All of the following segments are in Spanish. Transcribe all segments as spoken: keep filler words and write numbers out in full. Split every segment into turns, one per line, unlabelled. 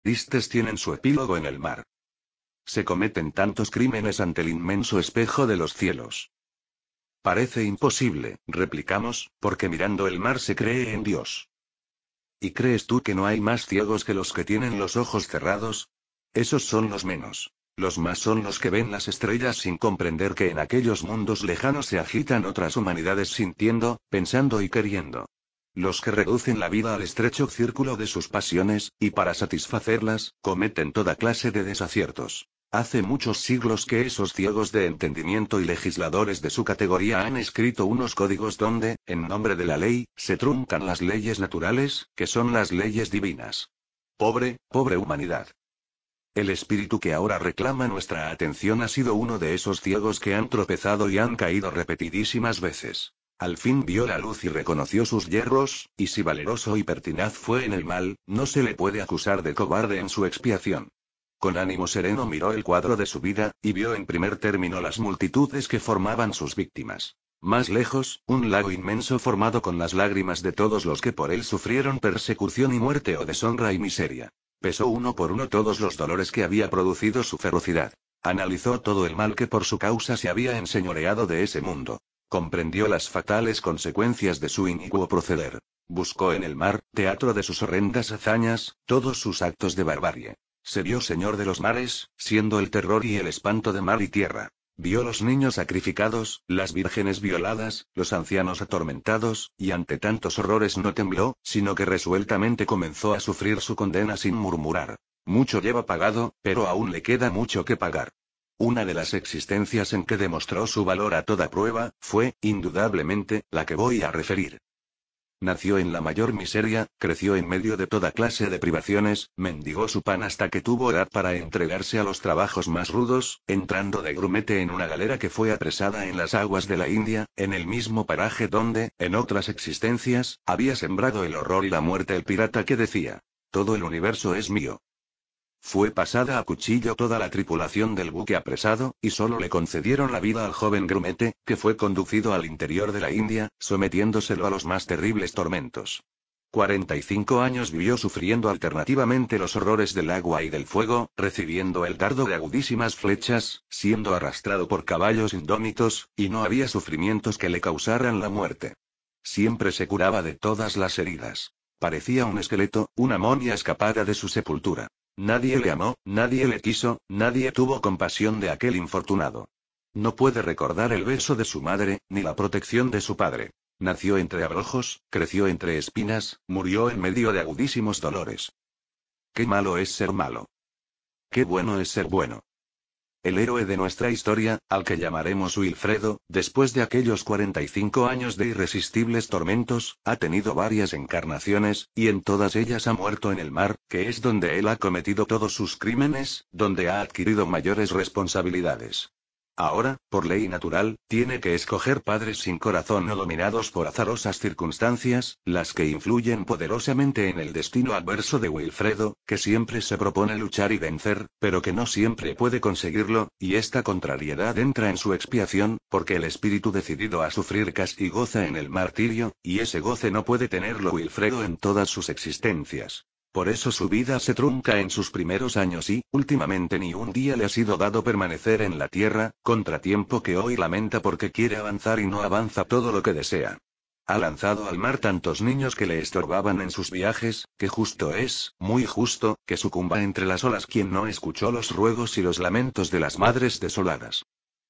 Tristes tienen su epílogo en el mar. Se cometen tantos crímenes ante el inmenso espejo de los cielos. Parece imposible, replicamos, porque mirando el mar se cree en Dios. ¿Y crees tú que no hay más ciegos que los que tienen los ojos cerrados? Esos son los menos. Los más son los que ven las estrellas sin comprender que en aquellos mundos lejanos se agitan otras humanidades sintiendo, pensando y queriendo. Los que reducen la vida al estrecho círculo de sus pasiones, y para satisfacerlas, cometen toda clase de desaciertos. Hace muchos siglos que esos ciegos de entendimiento y legisladores de su categoría han escrito unos códigos donde, en nombre de la ley, se truncan las leyes naturales, que son las leyes divinas. Pobre, pobre humanidad. El espíritu que ahora reclama nuestra atención ha sido uno de esos ciegos que han tropezado y han caído repetidísimas veces. Al fin vio la luz y reconoció sus yerros, y si valeroso y pertinaz fue en el mal, no se le puede acusar de cobarde en su expiación. Con ánimo sereno miró el cuadro de su vida, y vio en primer término las multitudes que formaban sus víctimas. Más lejos, un lago inmenso formado con las lágrimas de todos los que por él sufrieron persecución y muerte o deshonra y miseria. Pesó uno por uno todos los dolores que había producido su ferocidad. Analizó todo el mal que por su causa se había enseñoreado de ese mundo. Comprendió las fatales consecuencias de su inicuo proceder. Buscó en el mar, teatro de sus horrendas hazañas, todos sus actos de barbarie. Se vio señor de los mares, siendo el terror y el espanto de mar y tierra. Vio los niños sacrificados, las vírgenes violadas, los ancianos atormentados, y ante tantos horrores no tembló, sino que resueltamente comenzó a sufrir su condena sin murmurar. Mucho lleva pagado, pero aún le queda mucho que pagar. Una de las existencias en que demostró su valor a toda prueba, fue, indudablemente, la que voy a referir. Nació en la mayor miseria, creció en medio de toda clase de privaciones, mendigó su pan hasta que tuvo edad para entregarse a los trabajos más rudos, entrando de grumete en una galera que fue apresada en las aguas de la India, en el mismo paraje donde, en otras existencias, había sembrado el horror y la muerte el pirata que decía: todo el universo es mío. Fue pasada a cuchillo toda la tripulación del buque apresado, y solo le concedieron la vida al joven grumete, que fue conducido al interior de la India, sometiéndoselo a los más terribles tormentos. Cuarenta y cinco años vivió sufriendo alternativamente los horrores del agua y del fuego, recibiendo el dardo de agudísimas flechas, siendo arrastrado por caballos indómitos, y no había sufrimientos que le causaran la muerte. Siempre se curaba de todas las heridas. Parecía un esqueleto, una momia escapada de su sepultura. Nadie le amó, nadie le quiso, nadie tuvo compasión de aquel infortunado. No puede recordar el beso de su madre, ni la protección de su padre. Nació entre abrojos, creció entre espinas, murió en medio de agudísimos dolores. Qué malo es ser malo. Qué bueno es ser bueno. El héroe de nuestra historia, al que llamaremos Wilfredo, después de aquellos cuarenta y cinco años de irresistibles tormentos, ha tenido varias encarnaciones, y en todas ellas ha muerto en el mar, que es donde él ha cometido todos sus crímenes, donde ha adquirido mayores responsabilidades. Ahora, por ley natural, tiene que escoger padres sin corazón o dominados por azarosas circunstancias, las que influyen poderosamente en el destino adverso de Wilfredo, que siempre se propone luchar y vencer, pero que no siempre puede conseguirlo, y esta contrariedad entra en su expiación, porque el espíritu decidido a sufrir casi goza en el martirio, y ese goce no puede tenerlo Wilfredo en todas sus existencias. Por eso su vida se trunca en sus primeros años y, últimamente ni un día le ha sido dado permanecer en la tierra, contratiempo que hoy lamenta porque quiere avanzar y no avanza todo lo que desea. Ha lanzado al mar tantos niños que le estorbaban en sus viajes, que justo es, muy justo, que sucumba entre las olas quien no escuchó los ruegos y los lamentos de las madres desoladas.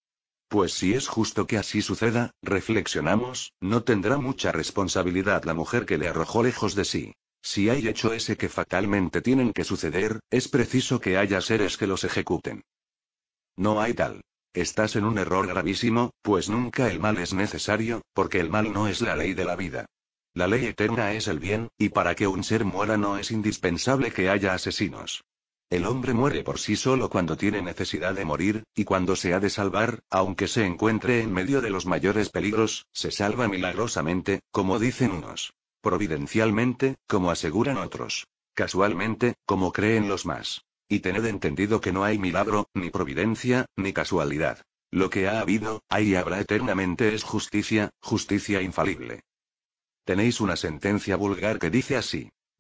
Pues si es justo que así suceda, reflexionamos, no tendrá mucha responsabilidad la mujer que le arrojó lejos de sí. Si hay hecho ese que fatalmente tienen que suceder, es preciso que haya seres que los ejecuten. No hay tal. Estás en un error gravísimo, pues nunca el mal es necesario, porque el mal no es la ley de la vida. La ley eterna es el bien, y para que un ser muera no es indispensable que haya asesinos. El hombre muere por sí solo cuando tiene necesidad de morir, y cuando se ha de salvar, aunque se encuentre en medio de los mayores peligros, se salva milagrosamente, como dicen unos. Providencialmente, como aseguran otros. Casualmente, como creen los más. Y tened entendido que no hay milagro, ni providencia, ni casualidad. Lo que ha habido, hay y habrá eternamente es justicia, justicia infalible. Tenéis una sentencia vulgar que dice así: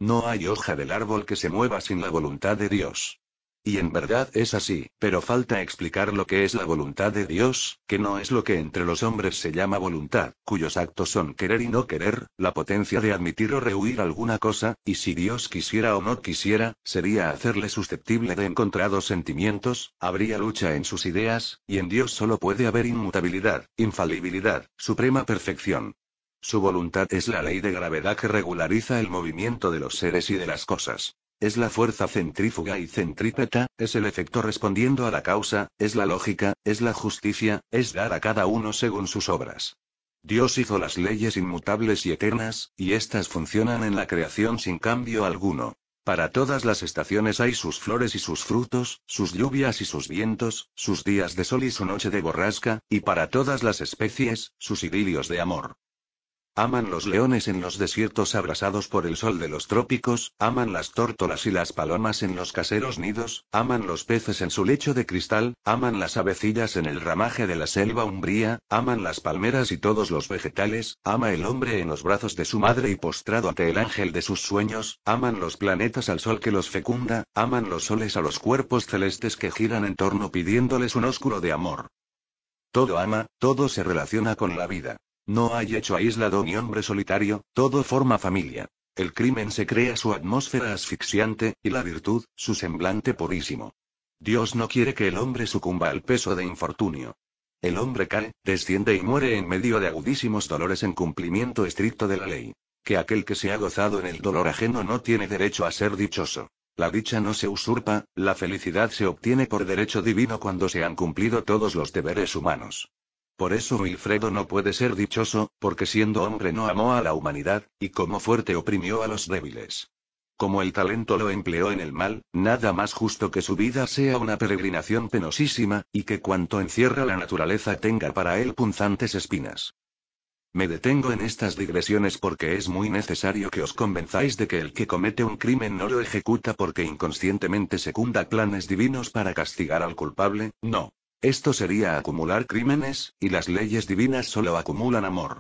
No hay hoja del árbol que se mueva sin la voluntad de Dios. Y en verdad es así, pero falta explicar lo que es la voluntad de Dios, que no es lo que entre los hombres se llama voluntad, cuyos actos son querer y no querer, la potencia de admitir o rehuir alguna cosa, y si Dios quisiera o no quisiera, sería hacerle susceptible de encontrados sentimientos, habría lucha en sus ideas, y en Dios solo puede haber inmutabilidad, infalibilidad, suprema perfección. Su voluntad es la ley de gravedad que regulariza el movimiento de los seres y de las cosas. Es la fuerza centrífuga y centrípeta, es el efecto respondiendo a la causa, es la lógica, es la justicia, es dar a cada uno según sus obras. Dios hizo las leyes inmutables y eternas, y éstas funcionan en la creación sin cambio alguno. Para todas las estaciones hay sus flores y sus frutos, sus lluvias y sus vientos, sus días de sol y su noche de borrasca, y para todas las especies, sus idilios de amor. Aman los leones en los desiertos abrasados por el sol de los trópicos, aman las tórtolas y las palomas en los caseros nidos, aman los peces en su lecho de cristal, aman las avecillas en el ramaje de la selva umbría, aman las palmeras y todos los vegetales, ama el hombre en los brazos de su madre y postrado ante el ángel de sus sueños, aman los planetas al sol que los fecunda, aman los soles a los cuerpos celestes que giran en torno pidiéndoles un ósculo de amor. Todo ama, todo se relaciona con la vida. No hay hecho aislado ni hombre solitario, todo forma familia. El crimen se crea su atmósfera asfixiante, y la virtud, su semblante purísimo. Dios no quiere que el hombre sucumba al peso de infortunio. El hombre cae, desciende y muere en medio de agudísimos dolores en cumplimiento estricto de la ley. Que aquel que se ha gozado en el dolor ajeno no tiene derecho a ser dichoso. La dicha no se usurpa, la felicidad se obtiene por derecho divino cuando se han cumplido todos los deberes humanos. Por eso Wilfredo no puede ser dichoso, porque siendo hombre no amó a la humanidad, y como fuerte oprimió a los débiles. Como el talento lo empleó en el mal, nada más justo que su vida sea una peregrinación penosísima, y que cuanto encierra la naturaleza tenga para él punzantes espinas. Me detengo en estas digresiones porque es muy necesario que os convenzáis de que el que comete un crimen no lo ejecuta porque inconscientemente secunda planes divinos para castigar al culpable, no. Esto sería acumular crímenes, y las leyes divinas solo acumulan amor.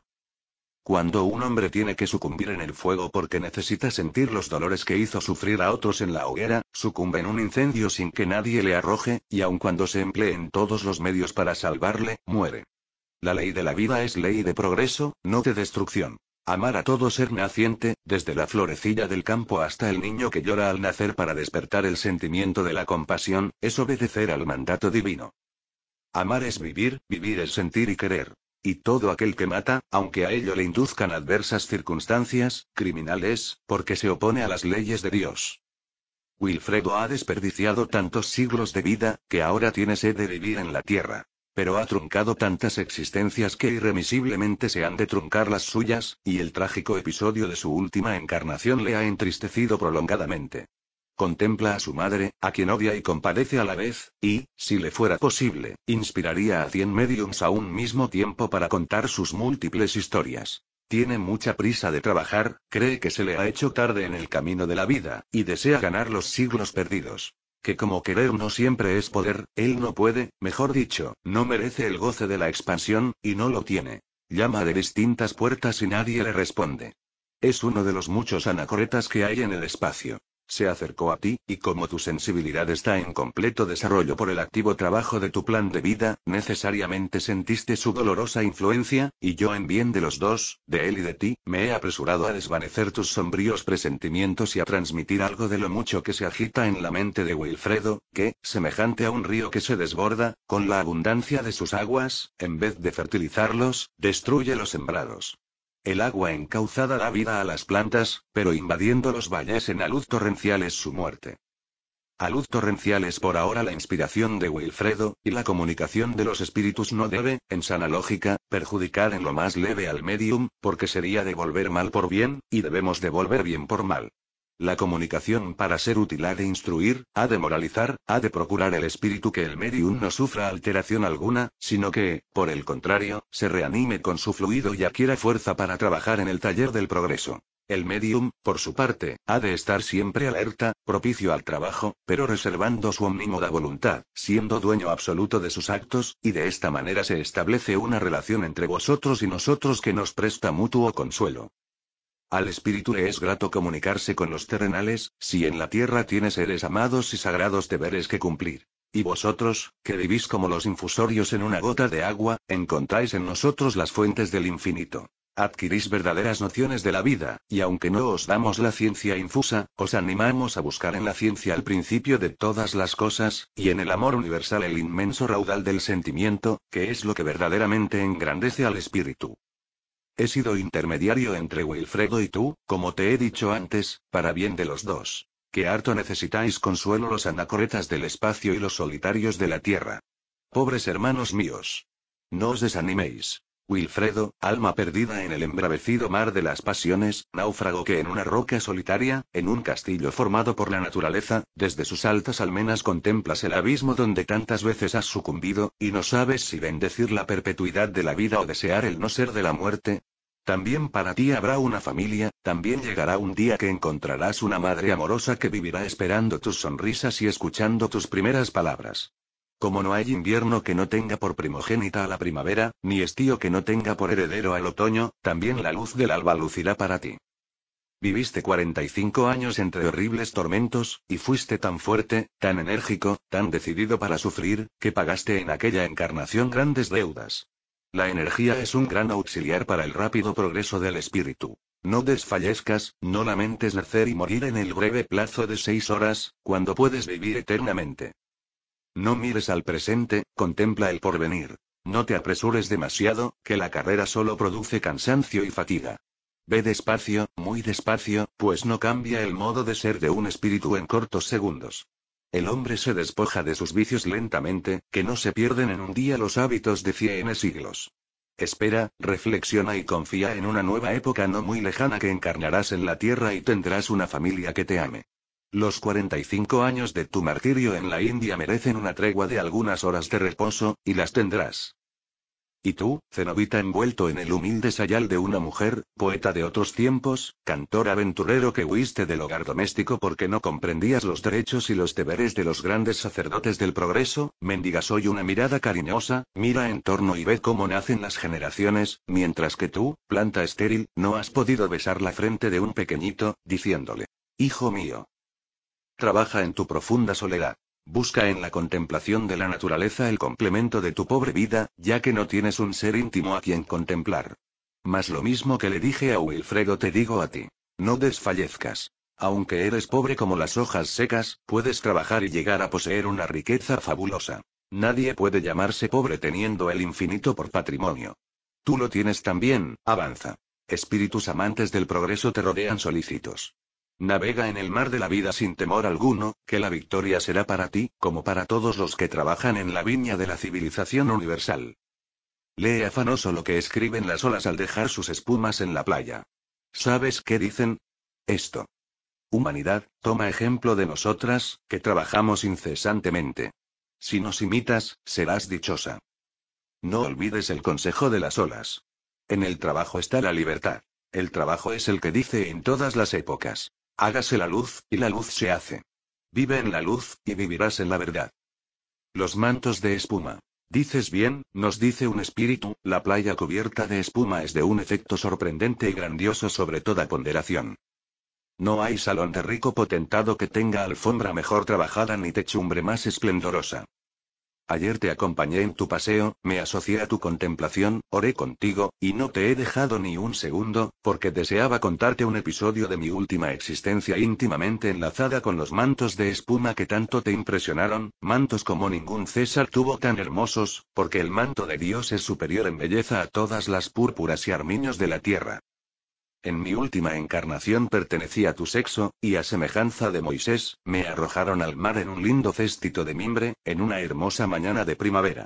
Cuando un hombre tiene que sucumbir en el fuego porque necesita sentir los dolores que hizo sufrir a otros en la hoguera, sucumbe en un incendio sin que nadie le arroje, y aun cuando se empleen todos los medios para salvarle, muere. La ley de la vida es ley de progreso, no de destrucción. Amar a todo ser naciente, desde la florecilla del campo hasta el niño que llora al nacer para despertar el sentimiento de la compasión, es obedecer al mandato divino. Amar es vivir, vivir es sentir y querer. Y todo aquel que mata, aunque a ello le induzcan adversas circunstancias, criminal es, porque se opone a las leyes de Dios. Wilfredo ha desperdiciado tantos siglos de vida, que ahora tiene sed de vivir en la tierra. Pero ha truncado tantas existencias que irremisiblemente se han de truncar las suyas, y el trágico episodio de su última encarnación le ha entristecido prolongadamente. Contempla a su madre, a quien odia y compadece a la vez, y, si le fuera posible, inspiraría a cien médiums a un mismo tiempo para contar sus múltiples historias. Tiene mucha prisa de trabajar, cree que se le ha hecho tarde en el camino de la vida, y desea ganar los siglos perdidos. Que como querer no siempre es poder, él no puede, mejor dicho, no merece el goce de la expansión, y no lo tiene. Llama de distintas puertas y nadie le responde. Es uno de los muchos anacoretas que hay en el espacio. Se acercó a ti, y como tu sensibilidad está en completo desarrollo por el activo trabajo de tu plan de vida, necesariamente sentiste su dolorosa influencia, y yo en bien de los dos, de él y de ti, me he apresurado a desvanecer tus sombríos presentimientos y a transmitir algo de lo mucho que se agita en la mente de Wilfredo, que, semejante a un río que se desborda, con la abundancia de sus aguas, en vez de fertilizarlos, destruye los sembrados. El agua encauzada da vida a las plantas, pero invadiendo los valles en alud torrencial es su muerte. Alud torrencial es por ahora la inspiración de Wilfredo, y la comunicación de los espíritus no debe, en sana lógica, perjudicar en lo más leve al medium, porque sería devolver mal por bien, y debemos devolver bien por mal. La comunicación para ser útil ha de instruir, ha de moralizar, ha de procurar el espíritu que el medium no sufra alteración alguna, sino que, por el contrario, se reanime con su fluido y adquiera fuerza para trabajar en el taller del progreso. El medium, por su parte, ha de estar siempre alerta, propicio al trabajo, pero reservando su omnímoda voluntad, siendo dueño absoluto de sus actos, y de esta manera se establece una relación entre vosotros y nosotros que nos presta mutuo consuelo. Al espíritu le es grato comunicarse con los terrenales, si en la tierra tiene seres amados y sagrados deberes que cumplir. Y vosotros, que vivís como los infusorios en una gota de agua, encontráis en nosotros las fuentes del infinito. Adquirís verdaderas nociones de la vida, y aunque no os damos la ciencia infusa, os animamos a buscar en la ciencia el principio de todas las cosas, y en el amor universal el inmenso raudal del sentimiento, que es lo que verdaderamente engrandece al espíritu. He sido intermediario entre Wilfredo y tú, como te he dicho antes, para bien de los dos. Que harto necesitáis consuelo los anacoretas del espacio y los solitarios de la tierra. Pobres hermanos míos. No os desaniméis. Wilfredo, alma perdida en el embravecido mar de las pasiones, náufrago que en una roca solitaria, en un castillo formado por la naturaleza, desde sus altas almenas contemplas el abismo donde tantas veces has sucumbido, y no sabes si bendecir la perpetuidad de la vida o desear el no ser de la muerte. También para ti habrá una familia, también llegará un día que encontrarás una madre amorosa que vivirá esperando tus sonrisas y escuchando tus primeras palabras. Como no hay invierno que no tenga por primogénita a la primavera, ni estío que no tenga por heredero al otoño, también la luz del alba lucirá para ti. Viviste cuarenta y cinco años entre horribles tormentos, y fuiste tan fuerte, tan enérgico, tan decidido para sufrir, que pagaste en aquella encarnación grandes deudas. La energía es un gran auxiliar para el rápido progreso del espíritu. No desfallezcas, no lamentes nacer y morir en el breve plazo de seis horas, cuando puedes vivir eternamente. No mires al presente, contempla el porvenir. No te apresures demasiado, que la carrera solo produce cansancio y fatiga. Ve despacio, muy despacio, pues no cambia el modo de ser de un espíritu en cortos segundos. El hombre se despoja de sus vicios lentamente, que no se pierden en un día los hábitos de cien siglos. Espera, reflexiona y confía en una nueva época no muy lejana que encarnarás en la tierra y tendrás una familia que te ame. Los cuarenta y cinco años de tu martirio en la India merecen una tregua de algunas horas de reposo, y las tendrás. Y tú, cenobita envuelto en el humilde sayal de una mujer, poeta de otros tiempos, cantor aventurero que huiste del hogar doméstico porque no comprendías los derechos y los deberes de los grandes sacerdotes del progreso, mendigas hoy una mirada cariñosa, mira en torno y ve cómo nacen las generaciones, mientras que tú, planta estéril, no has podido besar la frente de un pequeñito, diciéndole: hijo mío. Trabaja en tu profunda soledad. Busca en la contemplación de la naturaleza el complemento de tu pobre vida, ya que no tienes un ser íntimo a quien contemplar. Mas lo mismo que le dije a Wilfredo te digo a ti. No desfallezcas. Aunque eres pobre como las hojas secas, puedes trabajar y llegar a poseer una riqueza fabulosa. Nadie puede llamarse pobre teniendo el infinito por patrimonio. Tú lo tienes también, avanza. Espíritus amantes del progreso te rodean solícitos. Navega en el mar de la vida sin temor alguno, que la victoria será para ti, como para todos los que trabajan en la viña de la civilización universal. Lee afanoso lo que escriben las olas al dejar sus espumas en la playa. ¿Sabes qué dicen? Esto. Humanidad, toma ejemplo de nosotras, que trabajamos incesantemente. Si nos imitas, serás dichosa. No olvides el consejo de las olas. En el trabajo está la libertad. El trabajo es el que dice en todas las épocas: hágase la luz, y la luz se hace. Vive en la luz, y vivirás en la verdad. Los mantos de espuma. Dices bien, nos dice un espíritu, la playa cubierta de espuma es de un efecto sorprendente y grandioso sobre toda ponderación. No hay salón de rico potentado que tenga alfombra mejor trabajada ni techumbre más esplendorosa. Ayer te acompañé en tu paseo, me asocié a tu contemplación, oré contigo, y no te he dejado ni un segundo, porque deseaba contarte un episodio de mi última existencia íntimamente enlazada con los mantos de espuma que tanto te impresionaron, mantos como ningún César tuvo tan hermosos, porque el manto de Dios es superior en belleza a todas las púrpuras y armiños de la tierra. En mi última encarnación pertenecí a tu sexo, y a semejanza de Moisés, me arrojaron al mar en un lindo céstito de mimbre, en una hermosa mañana de primavera.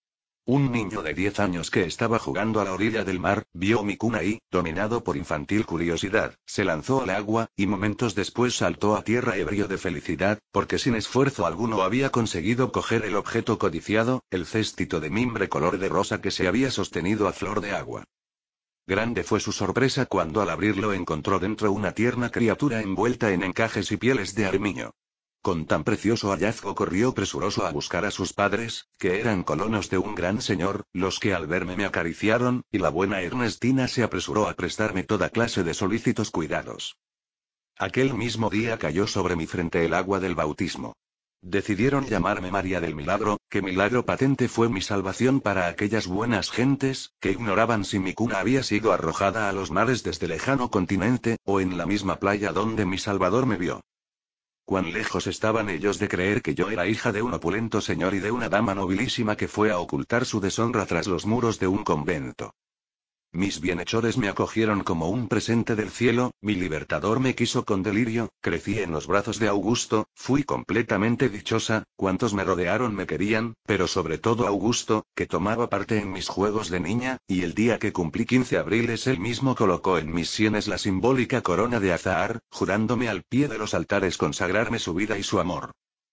Un niño de diez años que estaba jugando a la orilla del mar, vio mi cuna y, dominado por infantil curiosidad, se lanzó al agua, y momentos después saltó a tierra ebrio de felicidad, porque sin esfuerzo alguno había conseguido coger el objeto codiciado, el céstito de mimbre color de rosa que se había sostenido a flor de agua. Grande fue su sorpresa cuando al abrirlo encontró dentro una tierna criatura envuelta en encajes y pieles de armiño. Con tan precioso hallazgo corrió presuroso a buscar a sus padres, que eran colonos de un gran señor, los que al verme me acariciaron, y la buena Ernestina se apresuró a prestarme toda clase de solícitos cuidados. Aquel mismo día cayó sobre mi frente el agua del bautismo. Decidieron llamarme María del Milagro, que milagro patente fue mi salvación para aquellas buenas gentes, que ignoraban si mi cuna había sido arrojada a los mares desde lejano continente, o en la misma playa donde mi Salvador me vio. Cuán lejos estaban ellos de creer que yo era hija de un opulento señor y de una dama nobilísima que fue a ocultar su deshonra tras los muros de un convento. Mis bienhechores me acogieron como un presente del cielo, mi libertador me quiso con delirio, crecí en los brazos de Augusto, fui completamente dichosa, cuantos me rodearon me querían, pero sobre todo Augusto, que tomaba parte en mis juegos de niña, y el día que cumplí quince abriles él mismo colocó en mis sienes la simbólica corona de azahar, jurándome al pie de los altares consagrarme su vida y su amor.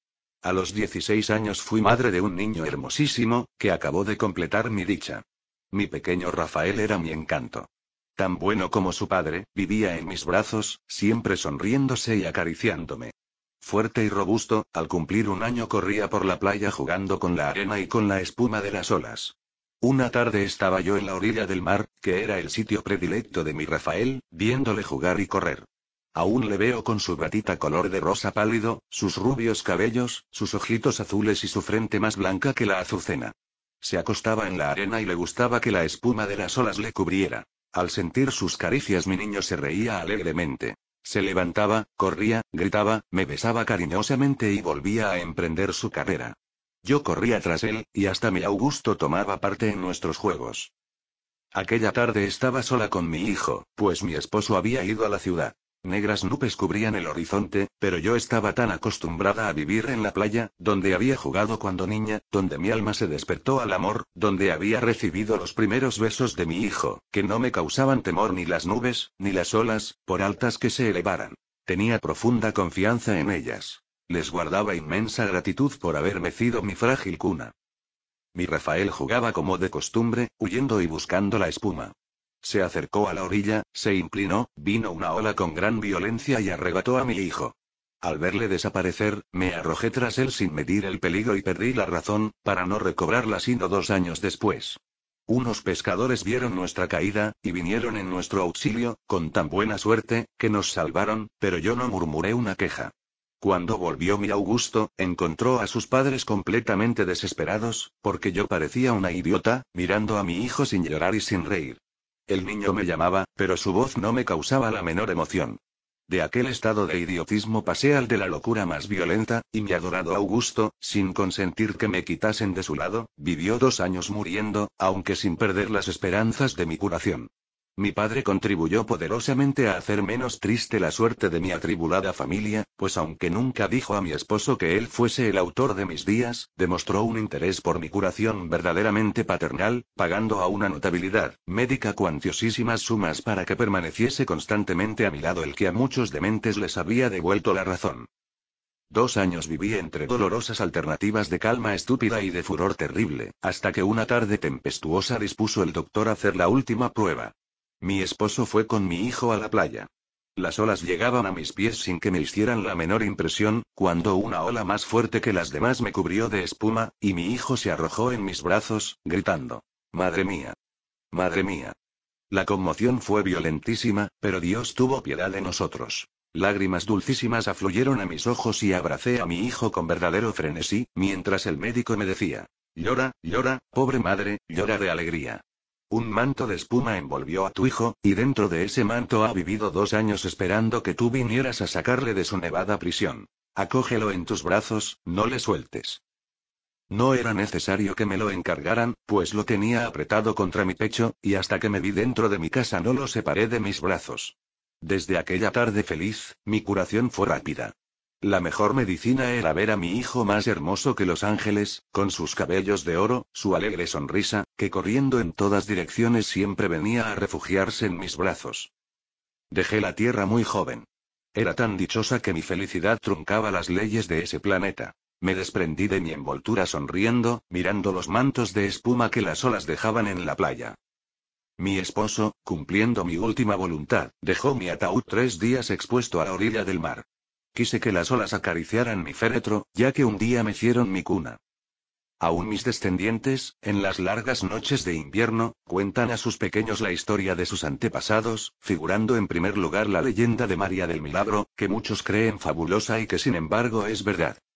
A los dieciséis años fui madre de un niño hermosísimo, que acabó de completar mi dicha. Mi pequeño Rafael era mi encanto. Tan bueno como su padre, vivía en mis brazos, siempre sonriéndose y acariciándome. Fuerte y robusto, al cumplir un año corría por la playa jugando con la arena y con la espuma de las olas. Una tarde estaba yo en la orilla del mar, que era el sitio predilecto de mi Rafael, viéndole jugar y correr. Aún le veo con su gatita color de rosa pálido, sus rubios cabellos, sus ojitos azules y su frente más blanca que la azucena. Se acostaba en la arena y le gustaba que la espuma de las olas le cubriera. Al sentir sus caricias mi niño se reía alegremente. Se levantaba, corría, gritaba, me besaba cariñosamente y volvía a emprender su carrera. Yo corría tras él, y hasta mi Augusto tomaba parte en nuestros juegos. Aquella tarde estaba sola con mi hijo, pues mi esposo había ido a la ciudad. Negras nubes cubrían el horizonte, pero yo estaba tan acostumbrada a vivir en la playa, donde había jugado cuando niña, donde mi alma se despertó al amor, donde había recibido los primeros besos de mi hijo, que no me causaban temor ni las nubes, ni las olas, por altas que se elevaran. Tenía profunda confianza en ellas. Les guardaba inmensa gratitud por haber mecido mi frágil cuna. Mi Rafael jugaba como de costumbre, huyendo y buscando la espuma. Se acercó a la orilla, se inclinó, vino una ola con gran violencia y arrebató a mi hijo. Al verle desaparecer, me arrojé tras él sin medir el peligro y perdí la razón, para no recobrarla sino dos años después. Unos pescadores vieron nuestra caída, y vinieron en nuestro auxilio, con tan buena suerte, que nos salvaron, pero yo no murmuré una queja. Cuando volvió mi Augusto, encontró a sus padres completamente desesperados, porque yo parecía una idiota, mirando a mi hijo sin llorar y sin reír. El niño me llamaba, pero su voz no me causaba la menor emoción. De aquel estado de idiotismo pasé al de la locura más violenta, y mi adorado Augusto, sin consentir que me quitasen de su lado, vivió dos años muriendo, aunque sin perder las esperanzas de mi curación. Mi padre contribuyó poderosamente a hacer menos triste la suerte de mi atribulada familia, pues aunque nunca dijo a mi esposo que él fuese el autor de mis días, demostró un interés por mi curación verdaderamente paternal, pagando a una notabilidad médica cuantiosísimas sumas para que permaneciese constantemente a mi lado el que a muchos dementes les había devuelto la razón. Dos años viví entre dolorosas alternativas de calma estúpida y de furor terrible, hasta que una tarde tempestuosa dispuso el doctor hacer la última prueba. Mi esposo fue con mi hijo a la playa. Las olas llegaban a mis pies sin que me hicieran la menor impresión, cuando una ola más fuerte que las demás me cubrió de espuma, y mi hijo se arrojó en mis brazos, gritando: «¡Madre mía! ¡Madre mía!». La conmoción fue violentísima, pero Dios tuvo piedad de nosotros. Lágrimas dulcísimas afluyeron a mis ojos y abracé a mi hijo con verdadero frenesí, mientras el médico me decía: «Llora, llora, pobre madre, llora de alegría. Un manto de espuma envolvió a tu hijo, y dentro de ese manto ha vivido dos años esperando que tú vinieras a sacarle de su nevada prisión. Acógelo en tus brazos, no le sueltes». No era necesario que me lo encargaran, pues lo tenía apretado contra mi pecho, y hasta que me vi dentro de mi casa no lo separé de mis brazos. Desde aquella tarde feliz, mi curación fue rápida. La mejor medicina era ver a mi hijo más hermoso que los ángeles, con sus cabellos de oro, su alegre sonrisa, que corriendo en todas direcciones siempre venía a refugiarse en mis brazos. Dejé la tierra muy joven. Era tan dichosa que mi felicidad truncaba las leyes de ese planeta. Me desprendí de mi envoltura sonriendo, mirando los mantos de espuma que las olas dejaban en la playa. Mi esposo, cumpliendo mi última voluntad, dejó mi ataúd tres días expuesto a la orilla del mar. Quise que las olas acariciaran mi féretro, ya que un día mecieron mi cuna. Aún mis descendientes, en las largas noches de invierno, cuentan a sus pequeños la historia de sus antepasados, figurando en primer lugar la leyenda de María del Milagro, que muchos creen fabulosa y que sin embargo es verdad.